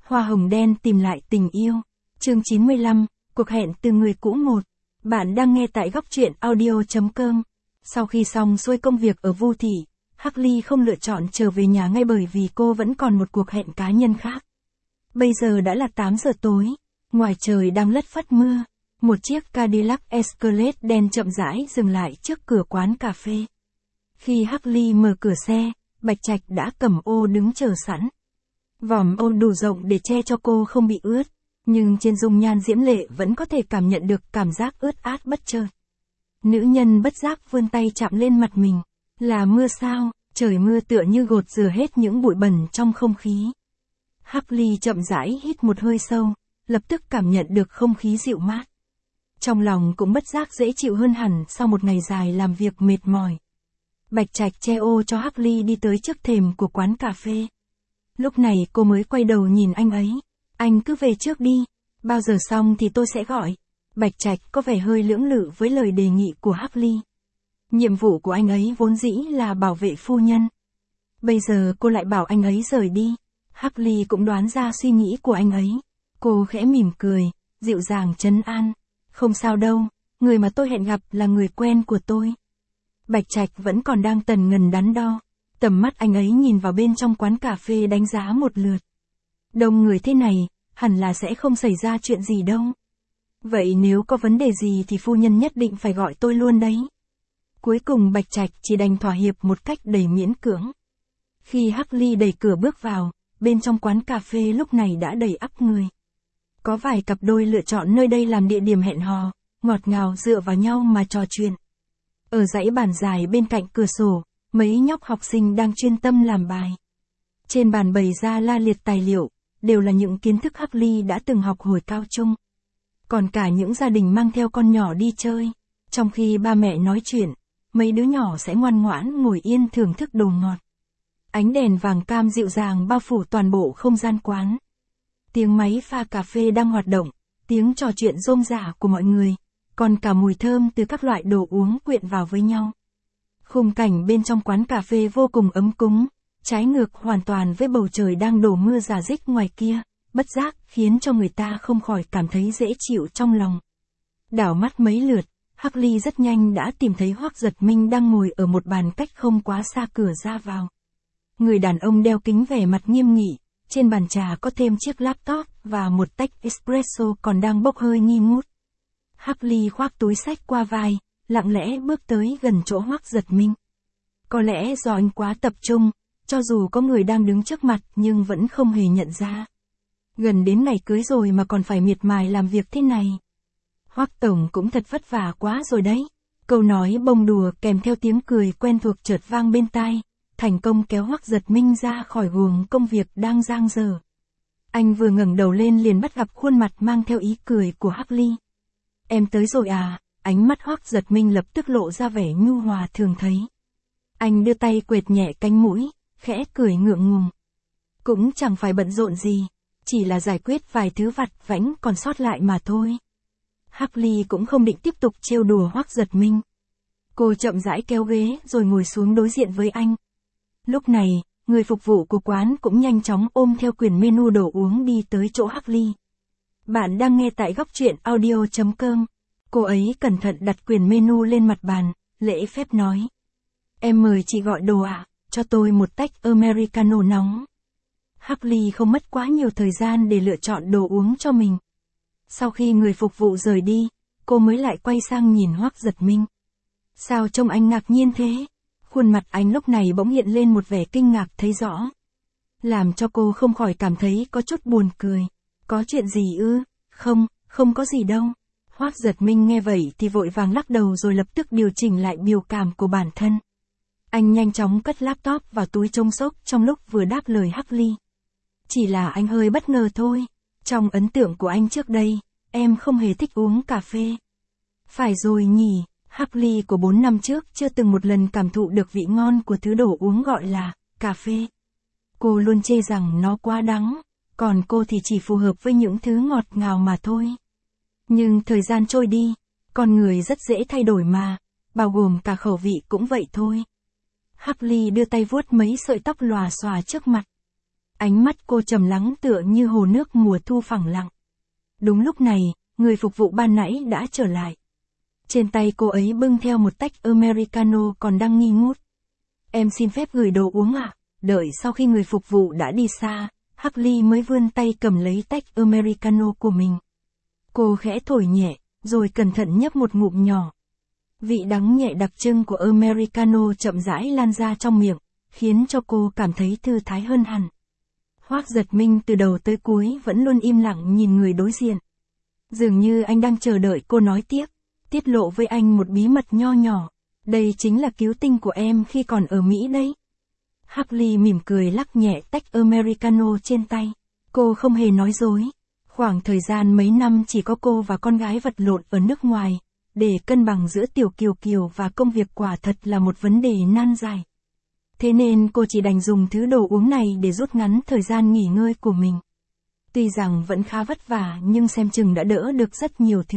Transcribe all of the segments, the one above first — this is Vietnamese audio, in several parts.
Hoa hồng đen tìm lại tình yêu. Chương 95, cuộc hẹn từ người cũ 1. Bạn đang nghe tại góc truyện audio.com. Sau khi xong xuôi công việc ở Vu Thị, Harley không lựa chọn trở về nhà ngay bởi vì cô vẫn còn một cuộc hẹn cá nhân khác. Bây giờ đã là 8 giờ tối, ngoài trời đang lất phất mưa. Một chiếc Cadillac Escalade đen chậm rãi dừng lại trước cửa quán cà phê. Khi Harley mở cửa xe, Bạch Trạch đã cầm ô đứng chờ sẵn. Vòm ô đủ rộng để che cho cô không bị ướt, nhưng trên dung nhan diễm lệ vẫn có thể cảm nhận được cảm giác ướt át bất chợt. Nữ nhân bất giác vươn tay chạm lên mặt mình. Là mưa sao? Trời mưa tựa như gột rửa hết những bụi bẩn trong không khí. Harley chậm rãi hít một hơi sâu, lập tức cảm nhận được không khí dịu mát. Trong lòng cũng bất giác dễ chịu hơn hẳn sau một ngày dài làm việc mệt mỏi. Bạch Trạch che ô cho Harley đi tới trước thềm của quán cà phê. Lúc này cô mới quay đầu nhìn anh ấy. Anh cứ về trước đi, bao giờ xong thì tôi sẽ gọi. Bạch Trạch có vẻ hơi lưỡng lự với lời đề nghị của Harley. Nhiệm vụ của anh ấy vốn dĩ là bảo vệ phu nhân. Bây giờ cô lại bảo anh ấy rời đi. Harley cũng đoán ra suy nghĩ của anh ấy. Cô khẽ mỉm cười, dịu dàng trấn an. Không sao đâu, người mà tôi hẹn gặp là người quen của tôi. Bạch Trạch vẫn còn đang tần ngần đắn đo. Tầm mắt anh ấy nhìn vào bên trong quán cà phê đánh giá một lượt. Đông người thế này, hẳn là sẽ không xảy ra chuyện gì đâu. Vậy nếu có vấn đề gì thì phu nhân nhất định phải gọi tôi luôn đấy. Cuối cùng Bạch Trạch chỉ đành thỏa hiệp một cách đầy miễn cưỡng. Khi Harley đẩy cửa bước vào, bên trong quán cà phê lúc này đã đầy ắp người. Có vài cặp đôi lựa chọn nơi đây làm địa điểm hẹn hò, ngọt ngào dựa vào nhau mà trò chuyện. Ở dãy bàn dài bên cạnh cửa sổ, mấy nhóc học sinh đang chuyên tâm làm bài. Trên bàn bày ra la liệt tài liệu, đều là những kiến thức Harley đã từng học hồi cao trung. Còn cả những gia đình mang theo con nhỏ đi chơi. Trong khi ba mẹ nói chuyện, mấy đứa nhỏ sẽ ngoan ngoãn ngồi yên thưởng thức đồ ngọt. Ánh đèn vàng cam dịu dàng bao phủ toàn bộ không gian quán. Tiếng máy pha cà phê đang hoạt động, tiếng trò chuyện rôm rả của mọi người, còn cả mùi thơm từ các loại đồ uống quyện vào với nhau. Khung cảnh bên trong quán cà phê vô cùng ấm cúng, trái ngược hoàn toàn với bầu trời đang đổ mưa rả rích ngoài kia, bất giác khiến cho người ta không khỏi cảm thấy dễ chịu trong lòng. Đảo mắt mấy lượt, Harley rất nhanh đã tìm thấy Hoắc Giật Minh đang ngồi ở một bàn cách không quá xa cửa ra vào. Người đàn ông đeo kính vẻ mặt nghiêm nghị, trên bàn trà có thêm chiếc laptop và một tách espresso còn đang bốc hơi nghi ngút. Harley khoác túi xách qua vai, lặng lẽ bước tới gần chỗ Hoắc Giật Minh. Có lẽ do anh quá tập trung, cho dù có người đang đứng trước mặt nhưng vẫn không hề nhận ra. Gần đến ngày cưới rồi mà còn phải miệt mài làm việc thế này. Hoắc tổng cũng thật vất vả quá rồi đấy. Câu nói bông đùa kèm theo tiếng cười quen thuộc chợt vang bên tai, thành công kéo Hoắc Giật Minh ra khỏi guồng công việc đang dang dở. Anh vừa ngẩng đầu lên liền bắt gặp khuôn mặt mang theo ý cười của Harley. Em tới rồi à? Ánh mắt Hoắc Giật Minh lập tức lộ ra vẻ nhu hòa thường thấy. Anh đưa tay quệt nhẹ cánh mũi, khẽ cười ngượng ngùng. Cũng chẳng phải bận rộn gì, chỉ là giải quyết vài thứ vặt vãnh còn sót lại mà thôi. Harley cũng không định tiếp tục trêu đùa Hoắc Giật Minh. Cô chậm rãi kéo ghế rồi ngồi xuống đối diện với anh. Lúc này, người phục vụ của quán cũng nhanh chóng ôm theo quyển menu đồ uống đi tới chỗ Harley. Bạn đang nghe tại góc truyện audio.com. Cô ấy cẩn thận đặt quyển menu lên mặt bàn, lễ phép nói. Em mời chị gọi đồ ạ, cho tôi một tách Americano nóng. Harley không mất quá nhiều thời gian để lựa chọn đồ uống cho mình. Sau khi người phục vụ rời đi, cô mới lại quay sang nhìn Hoắc Giật Minh. Sao trông anh ngạc nhiên thế? Khuôn mặt anh lúc này bỗng hiện lên một vẻ kinh ngạc thấy rõ. Làm cho cô không khỏi cảm thấy có chút buồn cười. Có chuyện gì ư? Không có gì đâu. Hoắc Giật Minh nghe vậy thì vội vàng lắc đầu rồi lập tức điều chỉnh lại biểu cảm của bản thân. Anh nhanh chóng cất laptop vào túi trông xốp trong lúc vừa đáp lời Harley. Chỉ là anh hơi bất ngờ thôi. Trong ấn tượng của anh trước đây, em không hề thích uống cà phê. Phải rồi nhỉ, Harley của 4 năm trước chưa từng một lần cảm thụ được vị ngon của thứ đồ uống gọi là cà phê. Cô luôn chê rằng nó quá đắng, còn cô thì chỉ phù hợp với những thứ ngọt ngào mà thôi. Nhưng thời gian trôi đi, con người rất dễ thay đổi mà, bao gồm cả khẩu vị cũng vậy thôi. Harley đưa tay vuốt mấy sợi tóc lòa xòa trước mặt. Ánh mắt cô trầm lắng tựa như hồ nước mùa thu phẳng lặng. Đúng lúc này, người phục vụ ban nãy đã trở lại. Trên tay cô ấy bưng theo một tách Americano còn đang nghi ngút. Em xin phép gửi đồ uống ạ. Đợi sau khi người phục vụ đã đi xa, Hartley mới vươn tay cầm lấy tách Americano của mình. Cô khẽ thổi nhẹ, rồi cẩn thận nhấp một ngụm nhỏ. Vị đắng nhẹ đặc trưng của Americano chậm rãi lan ra trong miệng, khiến cho cô cảm thấy thư thái hơn hẳn. Hoác Giật Minh từ đầu tới cuối vẫn luôn im lặng nhìn người đối diện. Dường như anh đang chờ đợi cô nói tiếp, tiết lộ với anh một bí mật nho nhỏ. Đây chính là cứu tinh của em khi còn ở Mỹ đấy. Hartley mỉm cười lắc nhẹ tách Americano trên tay. Cô không hề nói dối. Khoảng thời gian mấy năm chỉ có cô và con gái vật lộn ở nước ngoài, để cân bằng giữa Tiểu Kiều Kiều và công việc quả thật là một vấn đề nan giải. Thế nên cô chỉ đành dùng thứ đồ uống này để rút ngắn thời gian nghỉ ngơi của mình. Tuy rằng vẫn khá vất vả nhưng xem chừng đã đỡ được rất nhiều thứ.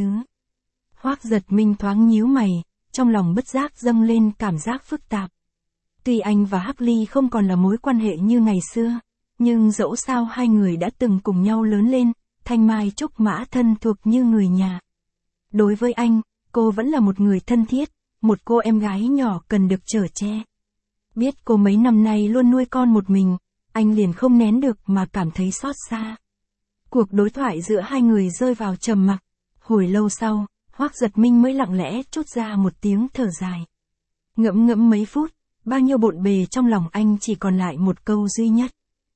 Hoác Giật Minh thoáng nhíu mày, trong lòng bất giác dâng lên cảm giác phức tạp. Tuy anh và Hartley không còn là mối quan hệ như ngày xưa, nhưng dẫu sao hai người đã từng cùng nhau lớn lên, thanh mai trúc mã thân thuộc như người nhà. Đối với anh, cô vẫn là một người thân thiết, một cô em gái nhỏ cần được chở che. Biết cô mấy năm nay luôn nuôi con một mình, anh liền không nén được mà cảm thấy xót xa. Cuộc đối thoại giữa hai người rơi vào trầm mặc. Hồi lâu sau, Hoác Giật Minh mới lặng lẽ trút ra một tiếng thở dài. Ngẫm ngẫm mấy phút, bao nhiêu bộn bề trong lòng anh chỉ còn lại một câu duy nhất.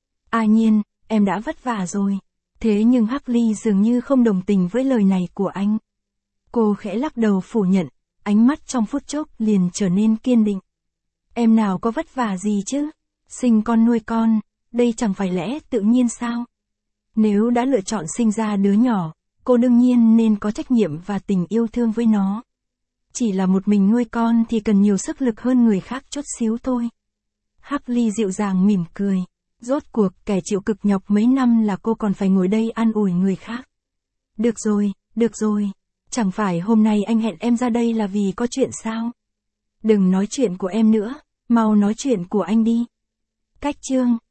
A Nhiên, em đã vất vả rồi. Thế nhưng Hartley dường như không đồng tình với lời này của anh. Cô khẽ lắc đầu phủ nhận, ánh mắt trong phút chốc liền trở nên kiên định. Em nào có vất vả gì chứ? Sinh con nuôi con, đây chẳng phải lẽ tự nhiên sao? Nếu đã lựa chọn sinh ra đứa nhỏ, cô đương nhiên nên có trách nhiệm và tình yêu thương với nó. Chỉ là một mình nuôi con thì cần nhiều sức lực hơn người khác chút xíu thôi. Hartley dịu dàng mỉm cười. Rốt cuộc kẻ chịu cực nhọc mấy năm là cô còn phải ngồi đây an ủi người khác. Được rồi. Chẳng phải hôm nay anh hẹn em ra đây là vì có chuyện sao? Đừng nói chuyện của em nữa, mau nói chuyện của anh đi. Cách chương